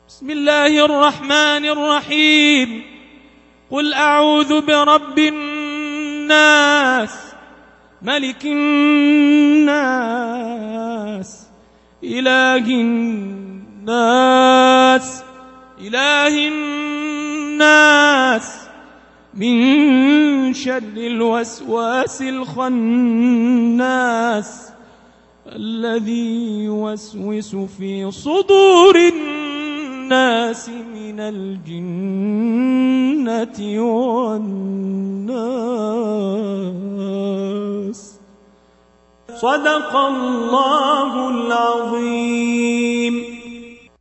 بسم الله الرحمن الرحيم. قل أعوذ برب الناس، ملك الناس، إله الناس، إله الناس، من شر الوسواس الخناس، الذي يوسوس في صدور الناس من الجنة والناس. صدق الله العظيم.